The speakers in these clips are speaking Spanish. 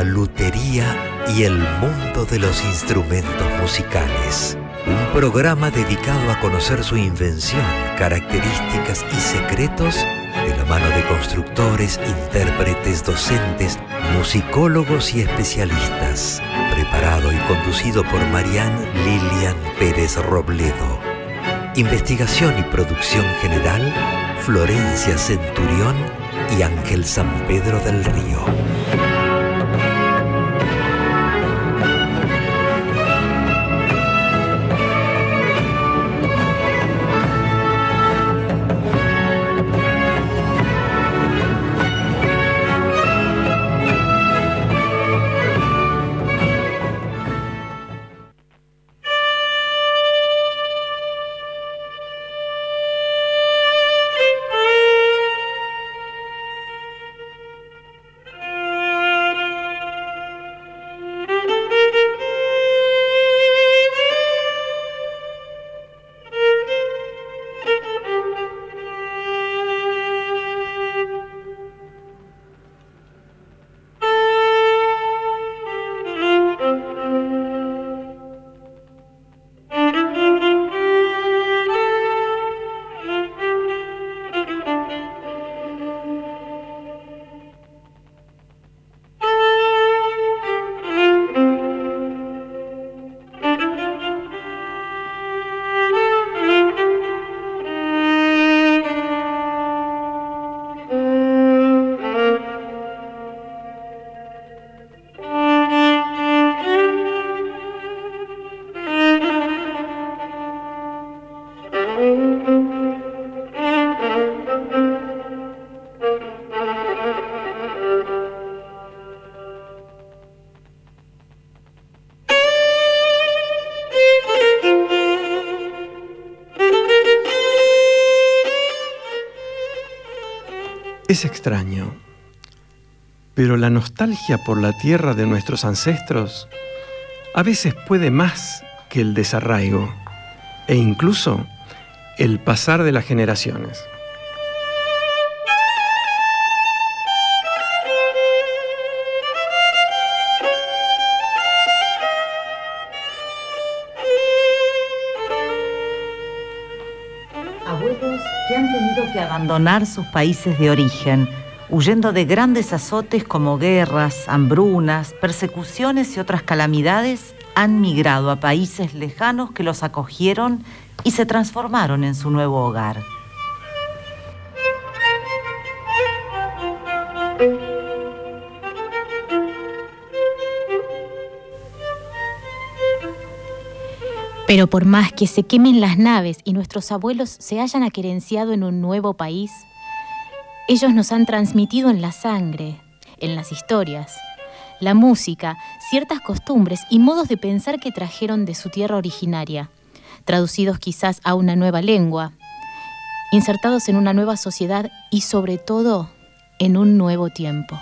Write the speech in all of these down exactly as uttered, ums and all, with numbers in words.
La lutería y el mundo de los instrumentos musicales. Un programa dedicado a conocer su invención, características y secretos de la mano de constructores, intérpretes, docentes, musicólogos y especialistas. Preparado y conducido por Marianne Lilian Pérez Robledo. Investigación y producción general, Florencia Centurión y Ángel San Pedro del Río. Es extraño, pero la nostalgia por la tierra de nuestros ancestros a veces puede más que el desarraigo e incluso el pasar de las generaciones. Abuelos que han tenido que abandonar sus países de origen, huyendo de grandes azotes como guerras, hambrunas, persecuciones y otras calamidades, han migrado a países lejanos que los acogieron y se transformaron en su nuevo hogar. Pero por más que se quemen las naves y nuestros abuelos se hayan aquerenciado en un nuevo país, ellos nos han transmitido en la sangre, en las historias, la música, ciertas costumbres y modos de pensar que trajeron de su tierra originaria, traducidos quizás a una nueva lengua, insertados en una nueva sociedad y sobre todo en un nuevo tiempo.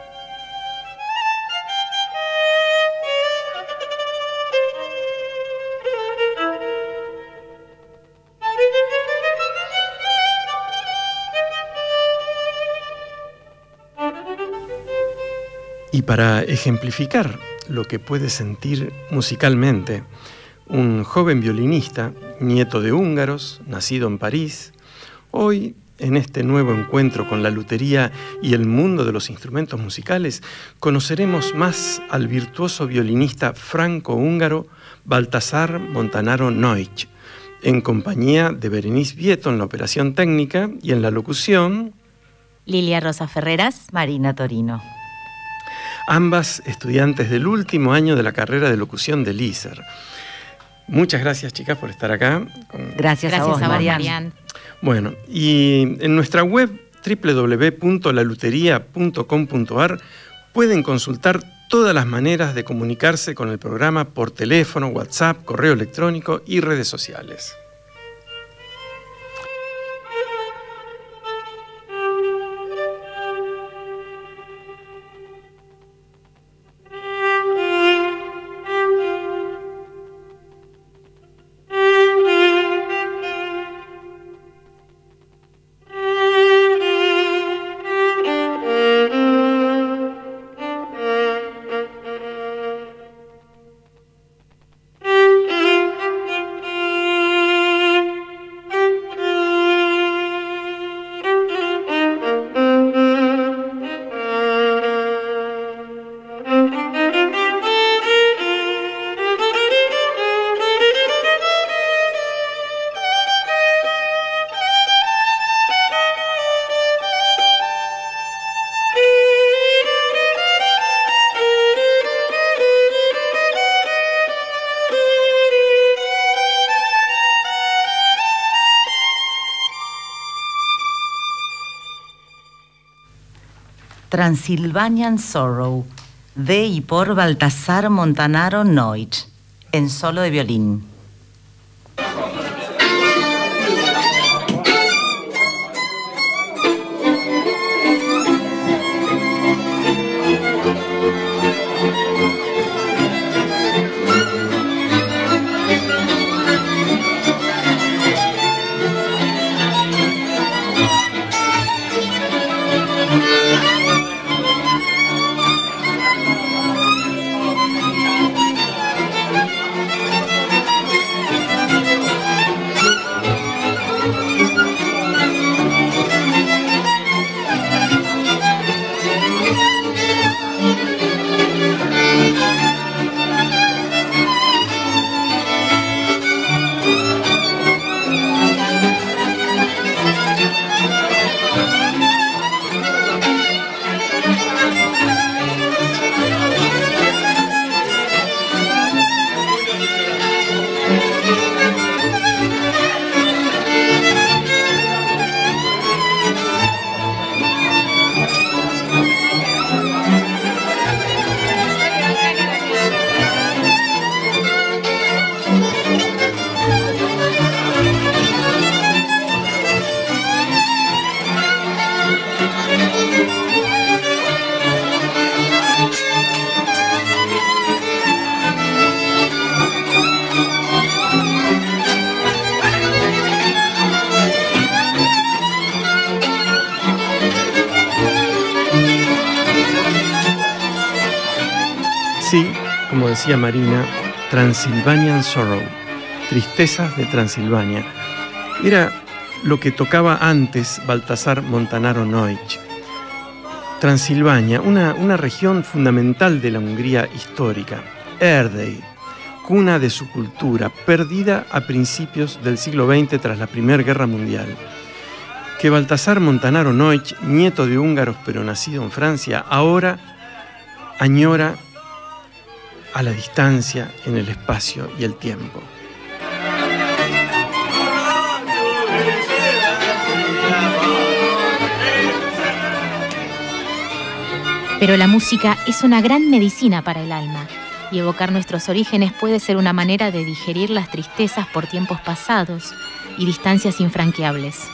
Y para ejemplificar lo que puede sentir musicalmente un joven violinista, nieto de húngaros, nacido en París, hoy, en este nuevo encuentro con la lutería y el mundo de los instrumentos musicales, conoceremos más al virtuoso violinista franco-húngaro Baltasar Montanaro Neutsch, en compañía de Berenice Vieto en la operación técnica y en la locución Lilia Rosa Ferreras, Marina Torino. Ambas estudiantes del último año de la carrera de locución del I S E R. Muchas gracias, chicas, por estar acá. Gracias, gracias a vos, Marian. Bueno, y en nuestra web doble u doble u doble u punto la lutería punto com punto a r pueden consultar todas las maneras de comunicarse con el programa por teléfono, WhatsApp, correo electrónico y redes sociales. Transylvanian Sorrow, de y por Baltasar Montanaro Neutsch, en solo de violín. Sí, como decía Marina, Transylvanian Sorrow, Tristezas de Transilvania, era lo que tocaba antes Baltasar Montanaro Neutsch. Transilvania, una, una región fundamental de la Hungría histórica, Erdély, cuna de su cultura, perdida a principios del siglo veinte tras la Primera Guerra Mundial. Que Baltasar Montanaro Neutsch, nieto de húngaros pero nacido en Francia, ahora añora a la distancia en el espacio y el tiempo. Pero la música es una gran medicina para el alma, y evocar nuestros orígenes puede ser una manera de digerir las tristezas por tiempos pasados y distancias infranqueables.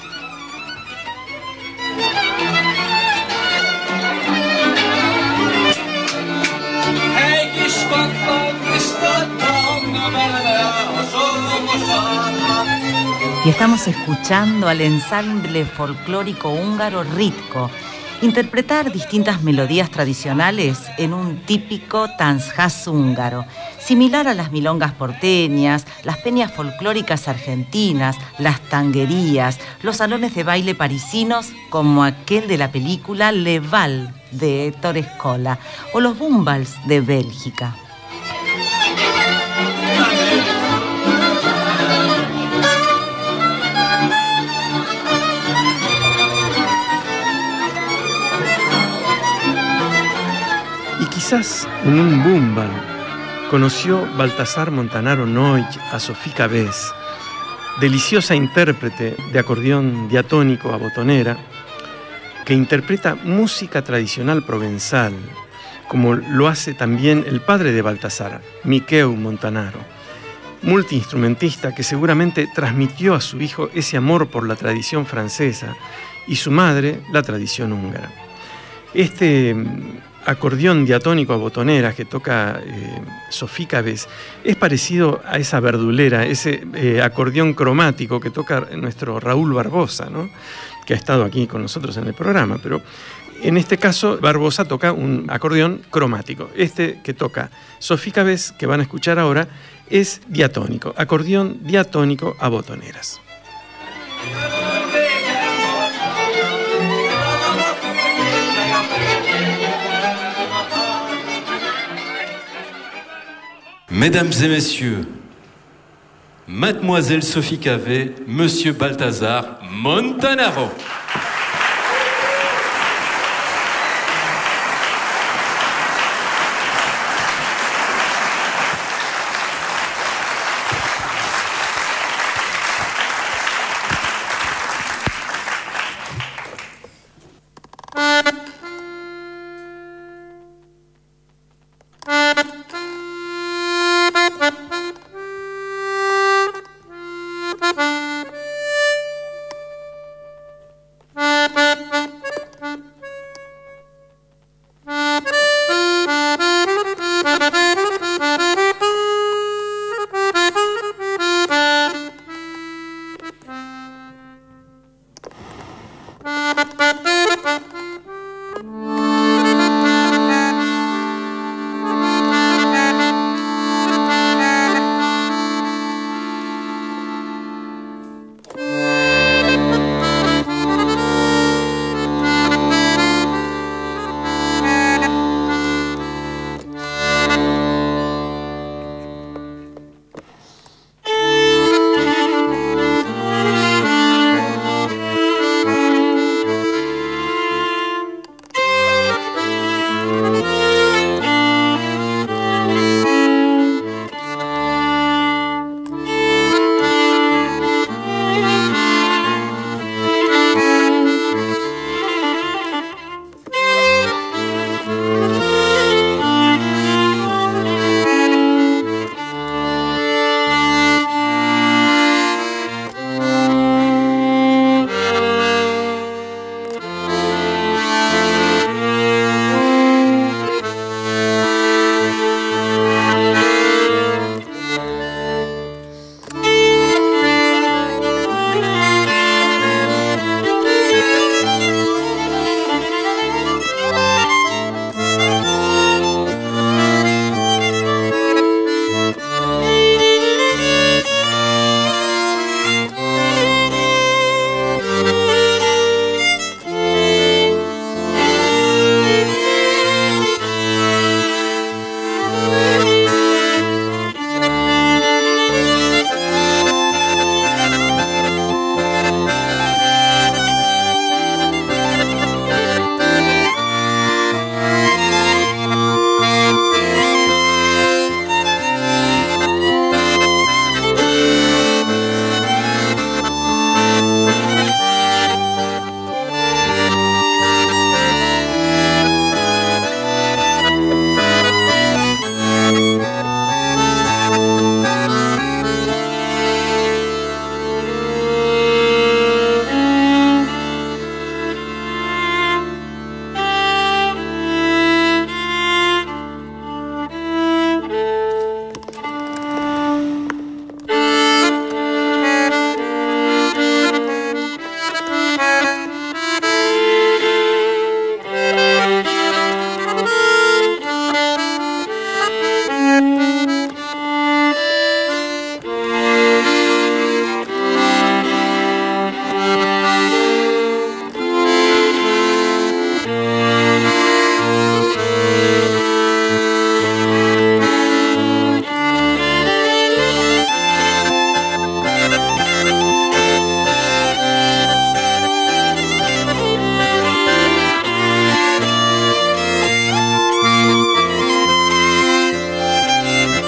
Y estamos escuchando al ensamble folclórico húngaro Ritko interpretar distintas melodías tradicionales en un típico tanzhas húngaro, similar a las milongas porteñas, las peñas folclóricas argentinas, las tanguerías, los salones de baile parisinos como aquel de la película Le Bal de Héctor Escola o los bumbals de Bélgica. Quizás en un bumbal conoció Baltasar Montanaro Neutsch a Sophie Cabez, deliciosa intérprete de acordeón diatónico a botonera, que interpreta música tradicional provenzal, como lo hace también el padre de Baltasar, Miqueu Montanaro, multiinstrumentista que seguramente transmitió a su hijo ese amor por la tradición francesa y su madre la tradición húngara. Este acordeón diatónico a botonera que toca eh, Sophie Cabez es parecido a esa verdulera, ese eh, acordeón cromático que toca nuestro Raúl Barbosa, ¿no?, que ha estado aquí con nosotros en el programa, pero en este caso Barbosa toca un acordeón cromático. Este que toca Sophie Cabez, que van a escuchar ahora, es diatónico, acordeón diatónico a botoneras. Mesdames et messieurs, Mademoiselle Sophie Cabez, Monsieur Baltasar Montanaro.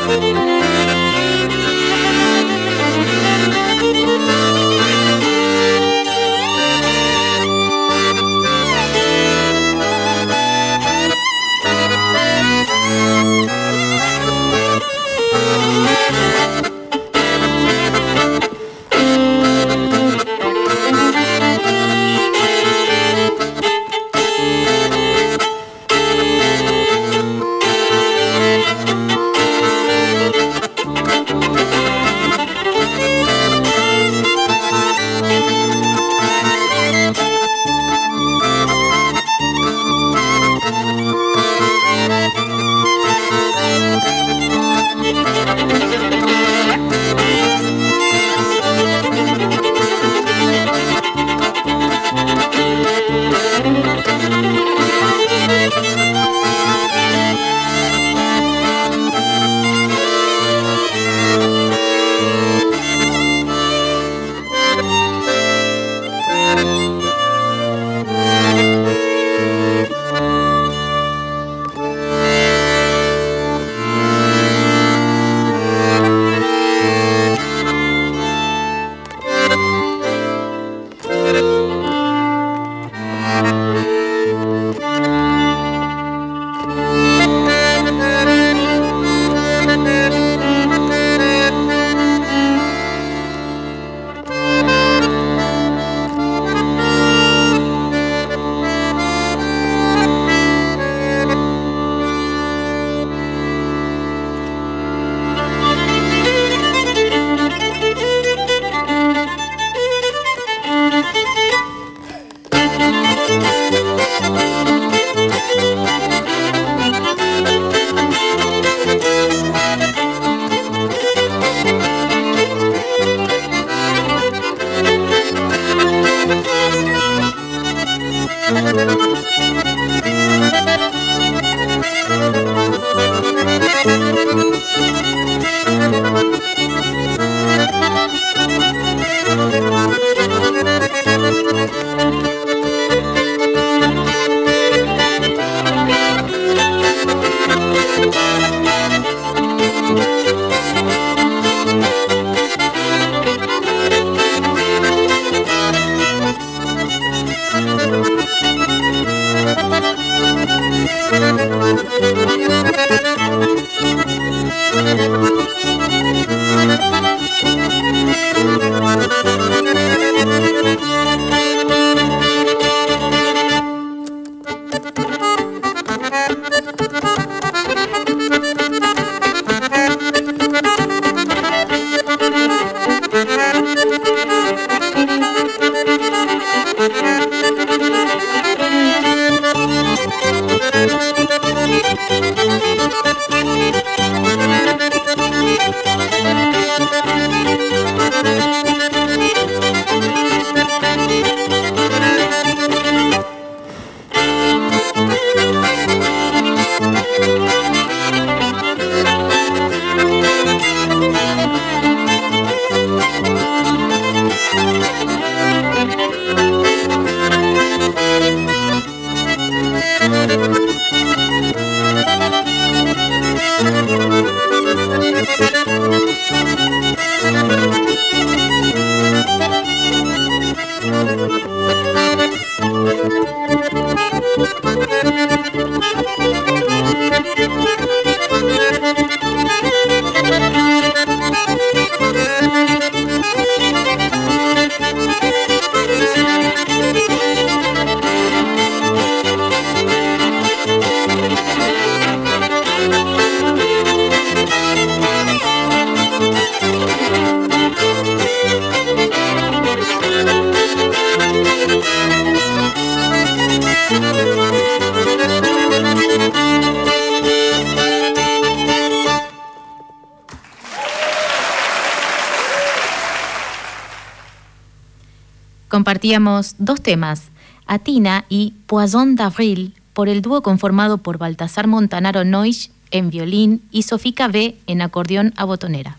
Compartíamos dos temas, Atina y Poisson d'Avril, por el dúo conformado por Baltasar Montanaro Noix en violín y Sofía B en acordeón a botonera.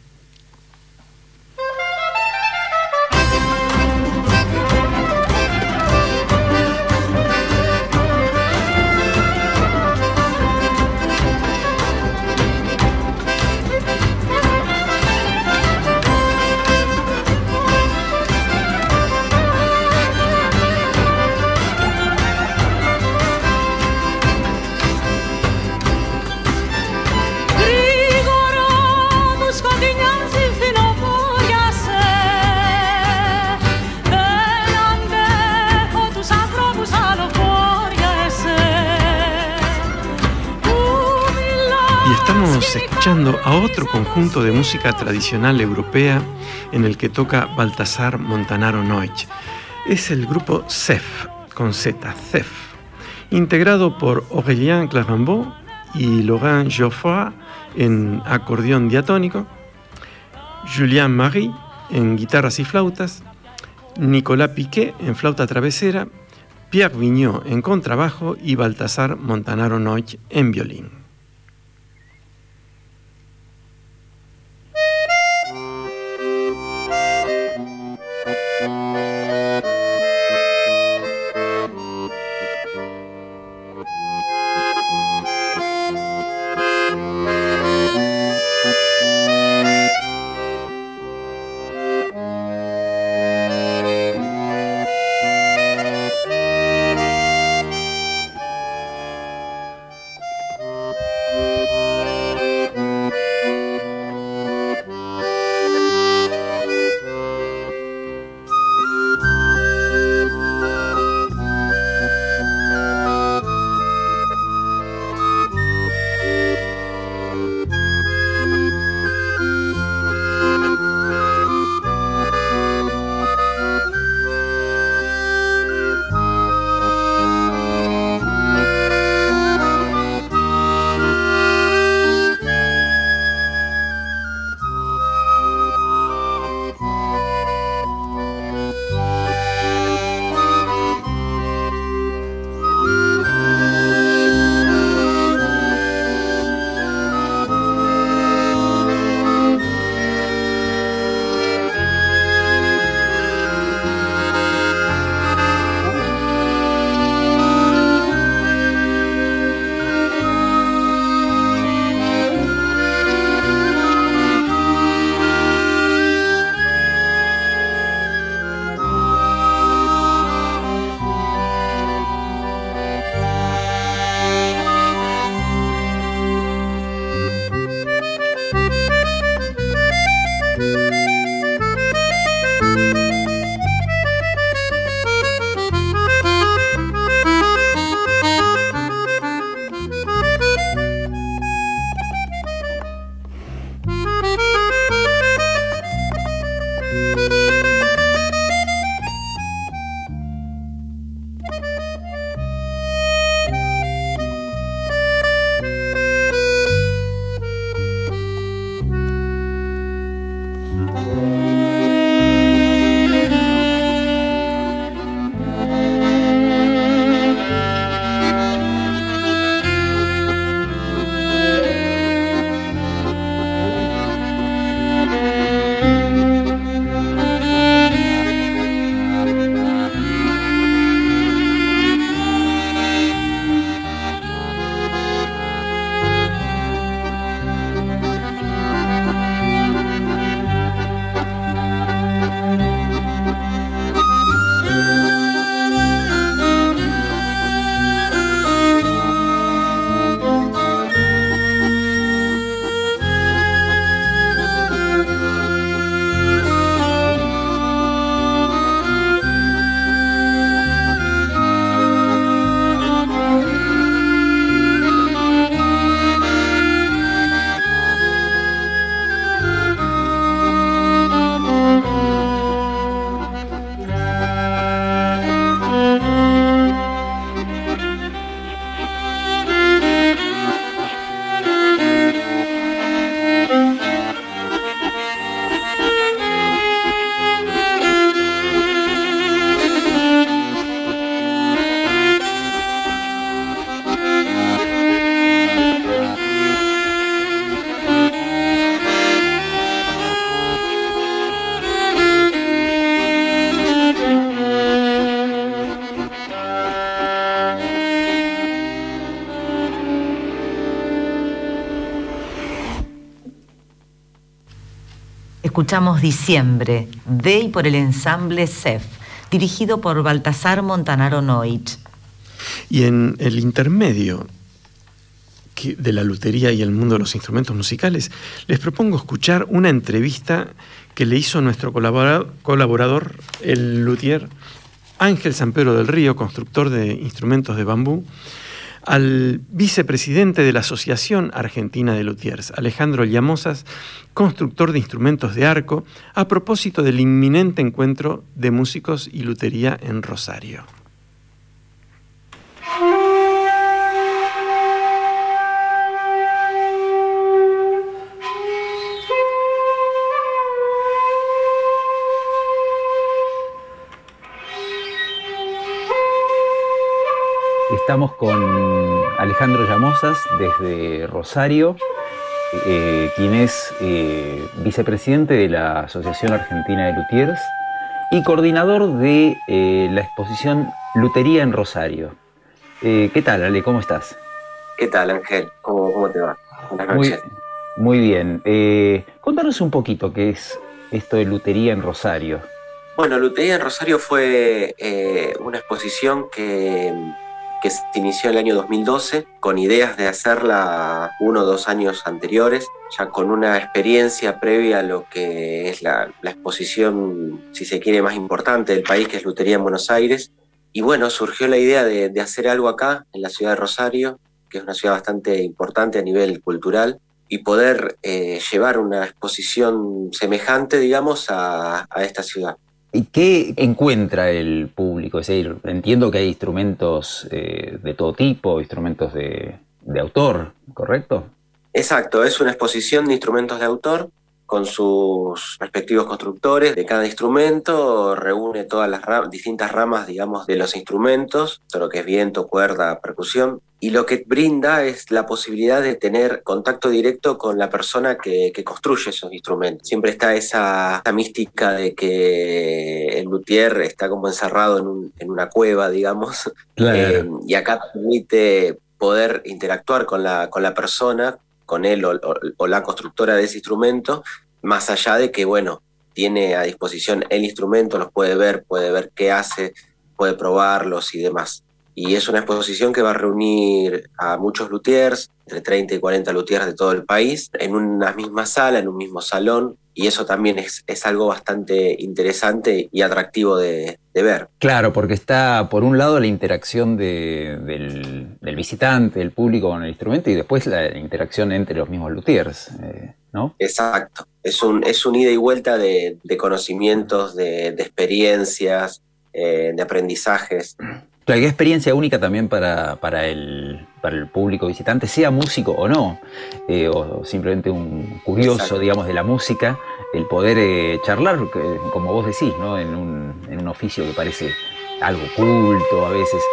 escuchando a otro conjunto de música tradicional europea en el que toca Baltasar Montanaro Neutsch. Es el grupo Zef, con Z, Zef, integrado por Aurélien Clarambeau y Laurent Geoffroy en acordeón diatónico, Julien Marie en guitarras y flautas, Nicolas Piquet en flauta travesera, Pierre Vignot en contrabajo y Baltasar Montanaro Neutsch en violín. Escuchamos Diciembre, de y por el ensamble Zef, dirigido por Baltasar Montanaro Neutsch. Y en el intermedio de la lutería y el mundo de los instrumentos musicales, les propongo escuchar una entrevista que le hizo nuestro colaborador, colaborador el luthier Ángel San Pedro del Río, constructor de instrumentos de bambú, al vicepresidente de la Asociación Argentina de Luthiers, Alejandro Llamosas, constructor de instrumentos de arco, a propósito del inminente encuentro de músicos y lutería en Rosario. Estamos con Alejandro Llamosas desde Rosario, eh, quien es eh, vicepresidente de la Asociación Argentina de Luthiers y coordinador de eh, la exposición Lutería en Rosario. Eh, ¿Qué tal, Ale? ¿Cómo estás? ¿Qué tal, Ángel? ¿Cómo, cómo te va? Buenas noches. Muy, muy bien. Eh, contanos un poquito qué es esto de Lutería en Rosario. Bueno, Lutería en Rosario fue eh, una exposición que... que se inició en el año dos mil doce, con ideas de hacerla uno o dos años anteriores, ya con una experiencia previa a lo que es la, la exposición, si se quiere, más importante del país, que es Lutería en Buenos Aires. Y bueno, surgió la idea de, de hacer algo acá, en la ciudad de Rosario, que es una ciudad bastante importante a nivel cultural, y poder eh, llevar una exposición semejante, digamos, a, a esta ciudad. ¿Y qué encuentra el público? Es decir, entiendo que hay instrumentos eh, de todo tipo, instrumentos de, de autor, ¿correcto? Exacto, es una exposición de instrumentos de autor con sus respectivos constructores de cada instrumento, reúne todas las ram- distintas ramas, digamos, de los instrumentos, todo lo que es viento, cuerda, percusión, y lo que brinda es la posibilidad de tener contacto directo con la persona que, que construye esos instrumentos. Siempre está esa, esa mística de que el luthier está como encerrado en, un, en una cueva, digamos, Claro. eh, y acá permite poder interactuar con la, con la persona, con él o, o, o la constructora de ese instrumento, más allá de que, bueno, tiene a disposición el instrumento, los puede ver, puede ver qué hace, puede probarlos y demás. Y es una exposición que va a reunir a muchos luthiers, entre treinta y cuarenta luthiers de todo el país, en una misma sala, en un mismo salón, y eso también es, es algo bastante interesante y atractivo de, de ver. Claro, porque está por un lado la interacción de, del, del visitante, del público con el instrumento, y después la interacción entre los mismos luthiers, eh, ¿no? Exacto, es un, es un ida y vuelta de, de conocimientos, de, de experiencias, eh, de aprendizajes. Claro, qué experiencia única también para, para, el, para el público visitante, sea músico o no, eh, o simplemente un curioso, Exacto. digamos, de la música, el poder eh, charlar, que, como vos decís, ¿no? En un, en un oficio que parece algo culto a veces.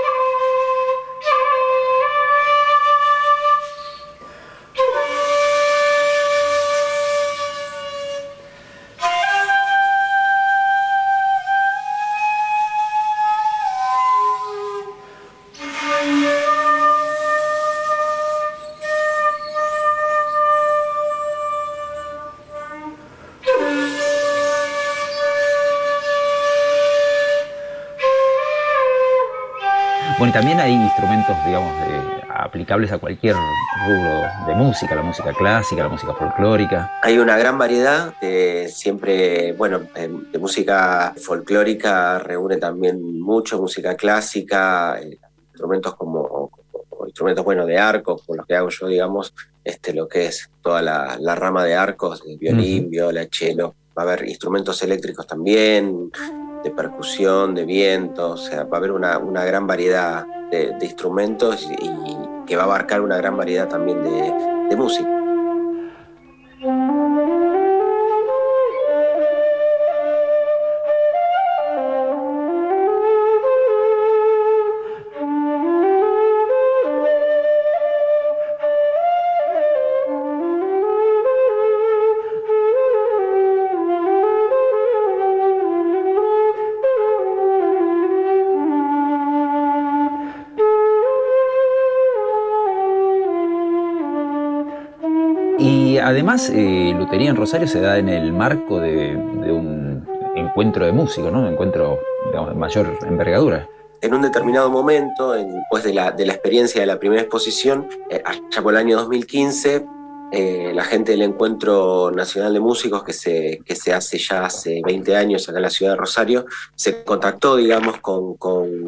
Bueno, y también hay instrumentos, digamos, de, aplicables a cualquier rubro de música, la música clásica, la música folclórica. Hay una gran variedad, de siempre, bueno, de música folclórica reúne también mucho, música clásica, eh, instrumentos como, como instrumentos, bueno, de arco, con los que hago yo, digamos, este, lo que es toda la, la rama de arcos, de violín, uh-huh. viola, cello. Va a haber instrumentos eléctricos también, de percusión, de viento, o sea, va a haber una, una gran variedad de, de instrumentos y, y que va a abarcar una gran variedad también de, de música. Y además, eh, Lutería en Rosario se da en el marco de, de un encuentro de músicos, ¿no? Un encuentro, digamos, de mayor envergadura. En un determinado momento, después de la, de la experiencia de la primera exposición, eh, allá por el año dos mil quince, eh, la gente del Encuentro Nacional de Músicos, que se, que se hace ya hace veinte años acá en la ciudad de Rosario, se contactó, digamos, con, con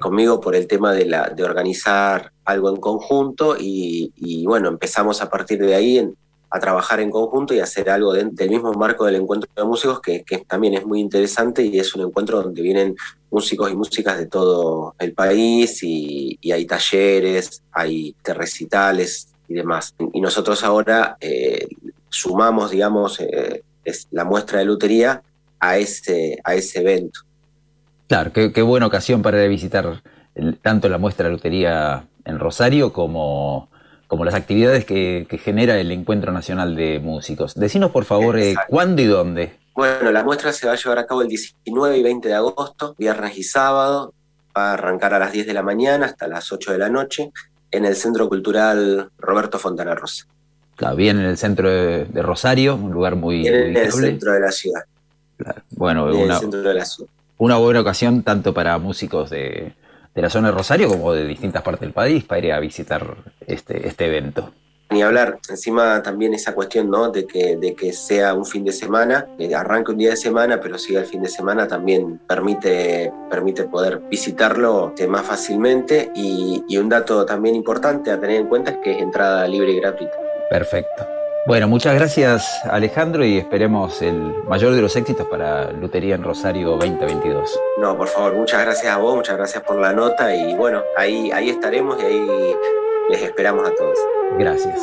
conmigo por el tema de, la, de organizar algo en conjunto y, y bueno, empezamos a partir de ahí en, a trabajar en conjunto y hacer algo de, del mismo marco del encuentro de músicos, que, que también es muy interesante y es un encuentro donde vienen músicos y músicas de todo el país y, y hay talleres, hay recitales y demás. Y nosotros ahora eh, sumamos, digamos, eh, es la muestra de lutería a ese, a ese evento. Claro, qué, qué buena ocasión para ir a visitar el, tanto la muestra de lutería en Rosario como, como las actividades que, que genera el Encuentro Nacional de Músicos. Decinos, por favor, eh, ¿cuándo y dónde? Bueno, la muestra se va a llevar a cabo el diecinueve y veinte de agosto, viernes y sábado. Va a arrancar a las diez de la mañana hasta las ocho de la noche en el Centro Cultural Roberto Fontana Rosa. Claro, bien en el centro de, de Rosario, un lugar muy en ubicable. el centro de la ciudad. Claro. Bueno, en una, el centro de la ciudad. Una buena ocasión tanto para músicos de, de la zona de Rosario como de distintas partes del país para ir a visitar este, este evento. Ni hablar, encima también esa cuestión, ¿no? de, que, de que sea un fin de semana, que arranque un día de semana, pero siga el fin de semana, también permite, permite poder visitarlo más fácilmente. Y, y un dato también importante a tener en cuenta es que es entrada libre y gratuita. Perfecto. Bueno, muchas gracias, Alejandro, y esperemos el mayor de los éxitos para Lutería en Rosario veinte veintidós. No, por favor, muchas gracias a vos, muchas gracias por la nota y bueno, ahí, ahí estaremos y ahí les esperamos a todos. Gracias.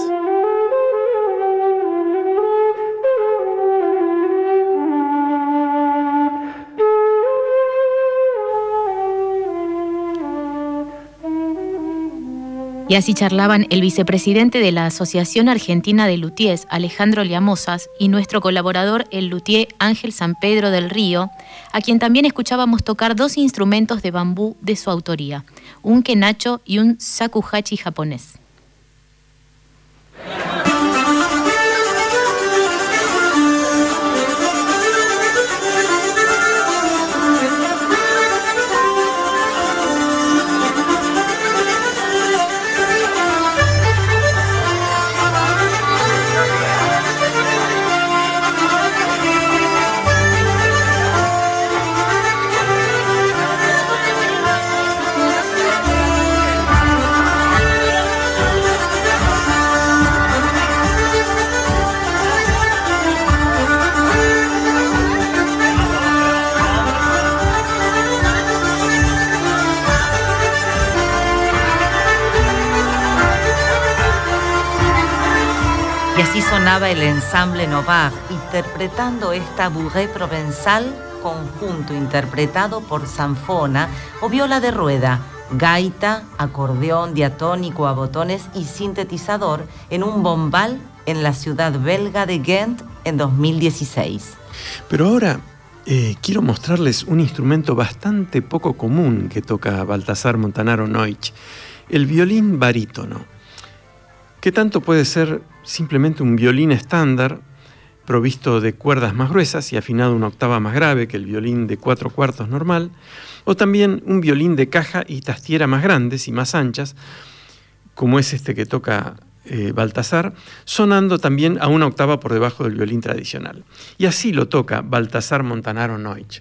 Y así charlaban el vicepresidente de la Asociación Argentina de Luthiers, Alejandro Llamosas, y nuestro colaborador, el luthier Ángel San Pedro del Río, a quien también escuchábamos tocar dos instrumentos de bambú de su autoría, un kenacho y un shakuhachi japonés. Y así sonaba el ensamble Novare, interpretando esta bourrée provençal, conjunto interpretado por zanfona o viola de rueda, gaita, acordeón diatónico a botones y sintetizador en un bombal en la ciudad belga de Ghent en dos mil dieciséis. Pero ahora eh, quiero mostrarles un instrumento bastante poco común que toca Baltasar Montanaro Neutsch, el violín barítono, que tanto puede ser simplemente un violín estándar provisto de cuerdas más gruesas y afinado una octava más grave que el violín de cuatro cuartos normal, o también un violín de caja y tastiera más grandes y más anchas, como es este que toca eh, Baltasar, sonando también a una octava por debajo del violín tradicional. Y así lo toca Baltasar Montanaro Neutsch.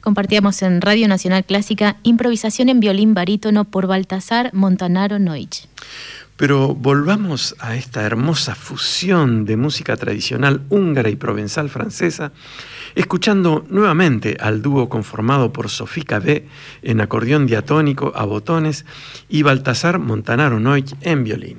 Compartíamos en Radio Nacional Clásica improvisación en violín barítono por Baltasar Montanaro Noich. Pero volvamos a esta hermosa fusión de música tradicional húngara y provenzal francesa, escuchando nuevamente al dúo conformado por Sophie Cabé en acordeón diatónico a botones y Baltasar Montanaro Noich en violín.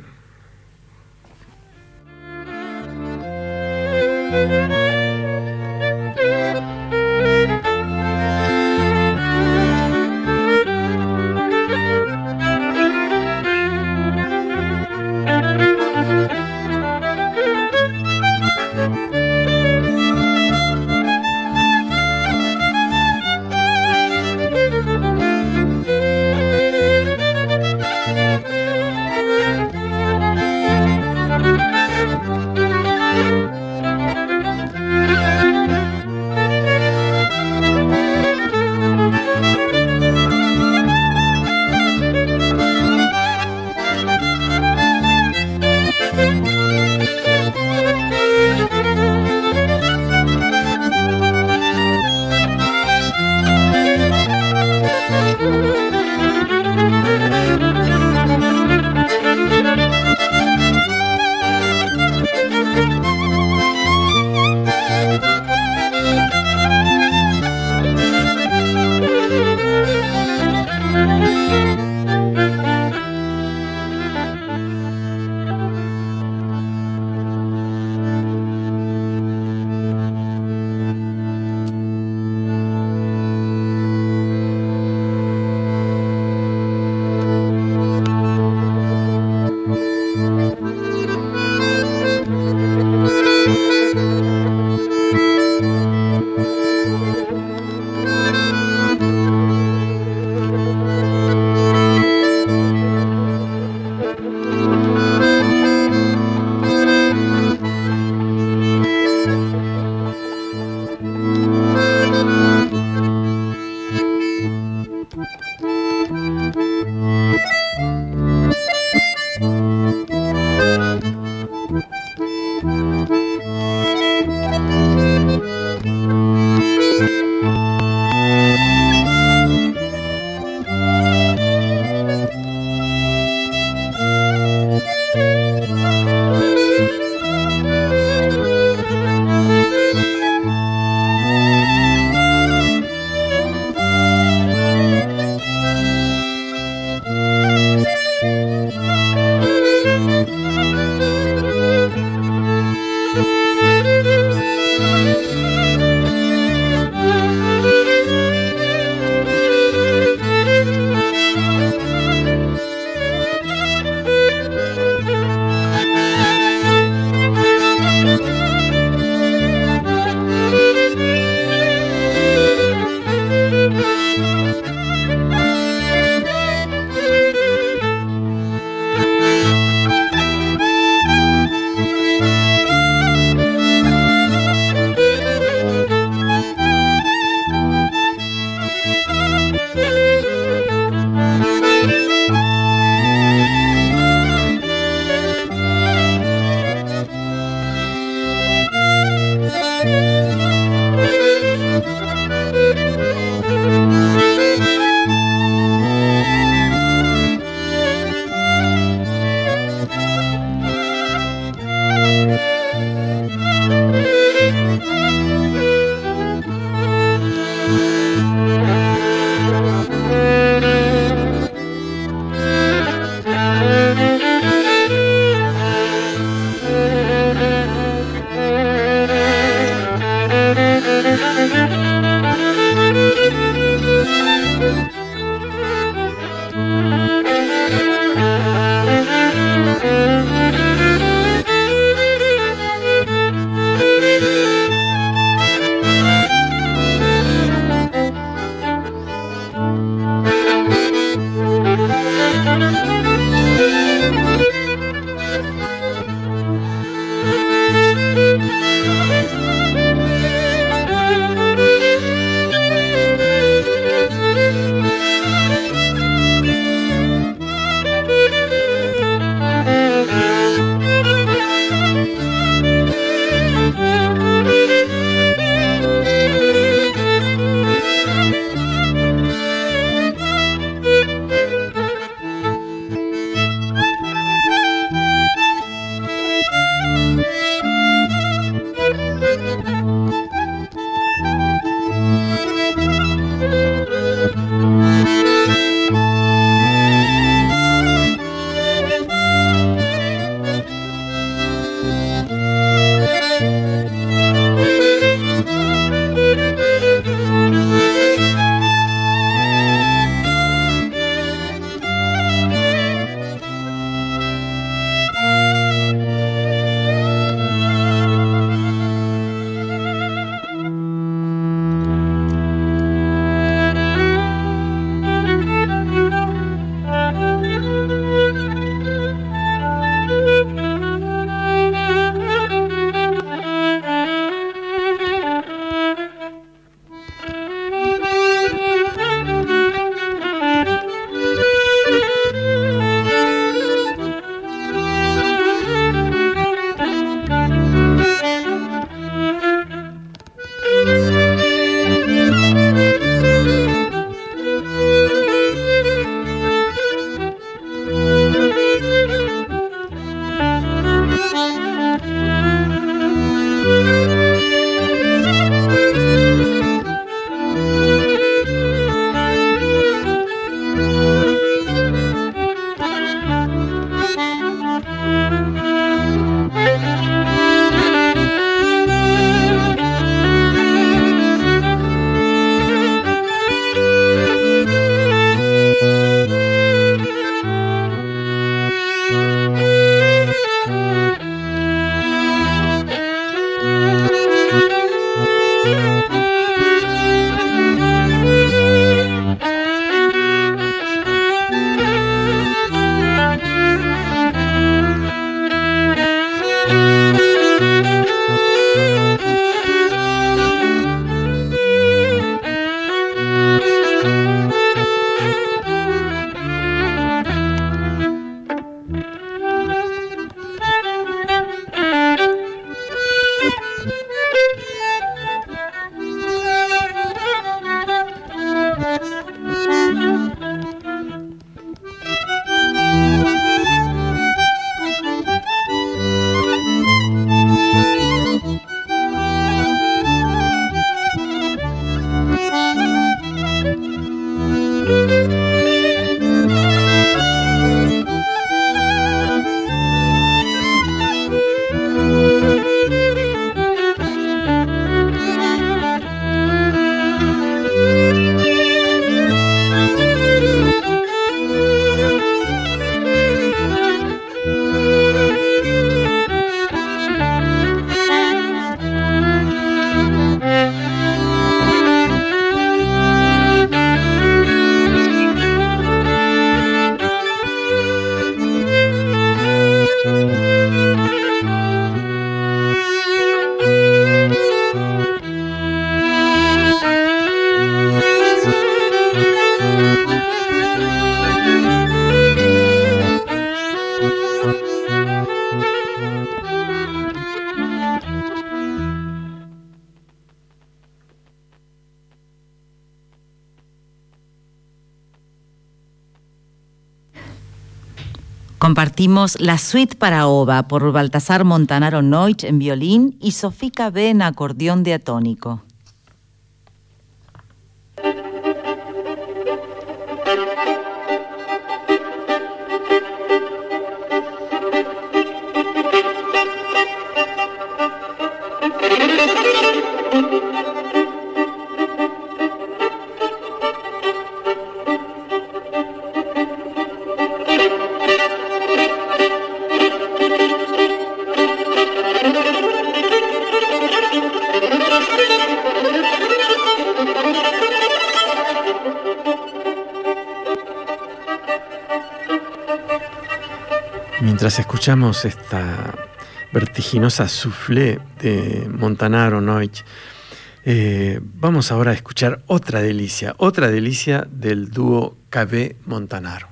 Compartimos la suite para Oba por Baltasar Montanaro Neutsch en violín y Sofika B en acordeón diatónico. Mientras escuchamos esta vertiginosa soufflé de Montanaro Neutsch, eh, vamos ahora a escuchar otra delicia, otra delicia del dúo K B Montanaro.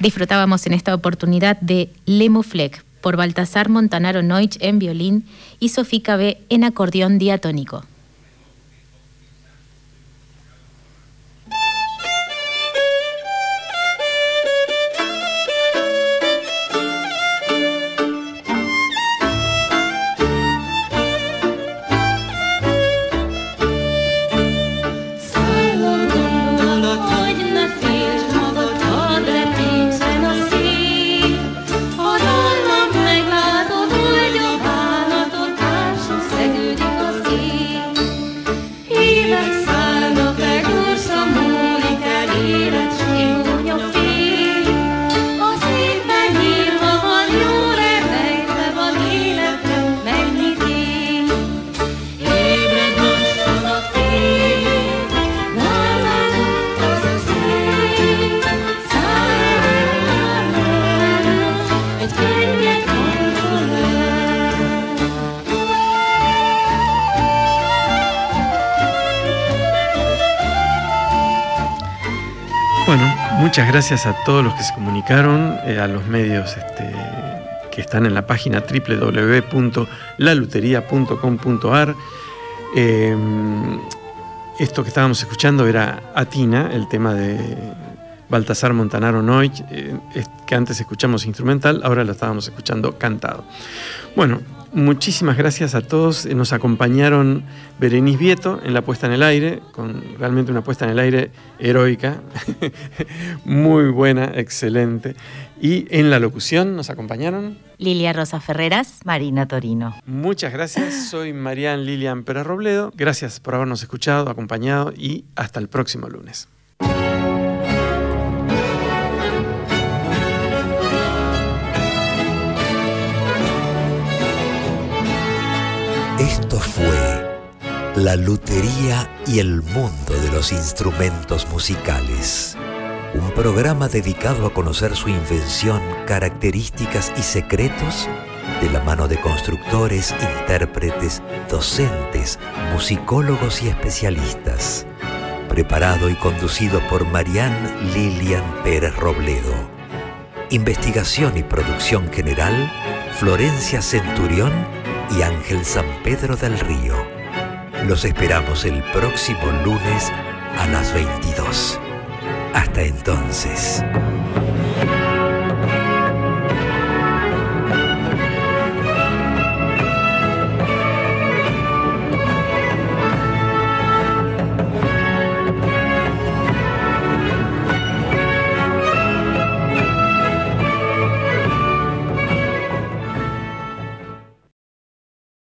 Disfrutábamos en esta oportunidad de Le Mouflec por Baltasar Montanaro Neutsch en violín y Sophie Cabé en acordeón diatónico. Muchas gracias a todos los que se comunicaron, eh, a los medios este, que están en la página doble u doble u doble u punto la lutería punto com punto a r. Eh, esto que estábamos escuchando era Atina, el tema de Baltasar Montanaro Neutsch, eh, que antes escuchamos instrumental, ahora lo estábamos escuchando cantado. Bueno, muchísimas gracias a todos. Nos acompañaron Berenice Vieto en la puesta en el aire, con realmente una puesta en el aire heroica, muy buena, excelente. Y en la locución nos acompañaron Lilia Rosa Ferreras, Marina Torino. Muchas gracias, soy Marián Lilian Pérez Robledo. Gracias por habernos escuchado, acompañado y hasta el próximo lunes. Esto fue La Lutería y el mundo de los instrumentos musicales. Un programa dedicado a conocer su invención, características y secretos de la mano de constructores, intérpretes, docentes, musicólogos y especialistas. Preparado y conducido por Marián Lilian Pérez Robledo. Investigación y producción general, Florencia Centurión y Ángel San Pedro del Río. Los esperamos el próximo lunes a las veintidós. Hasta entonces.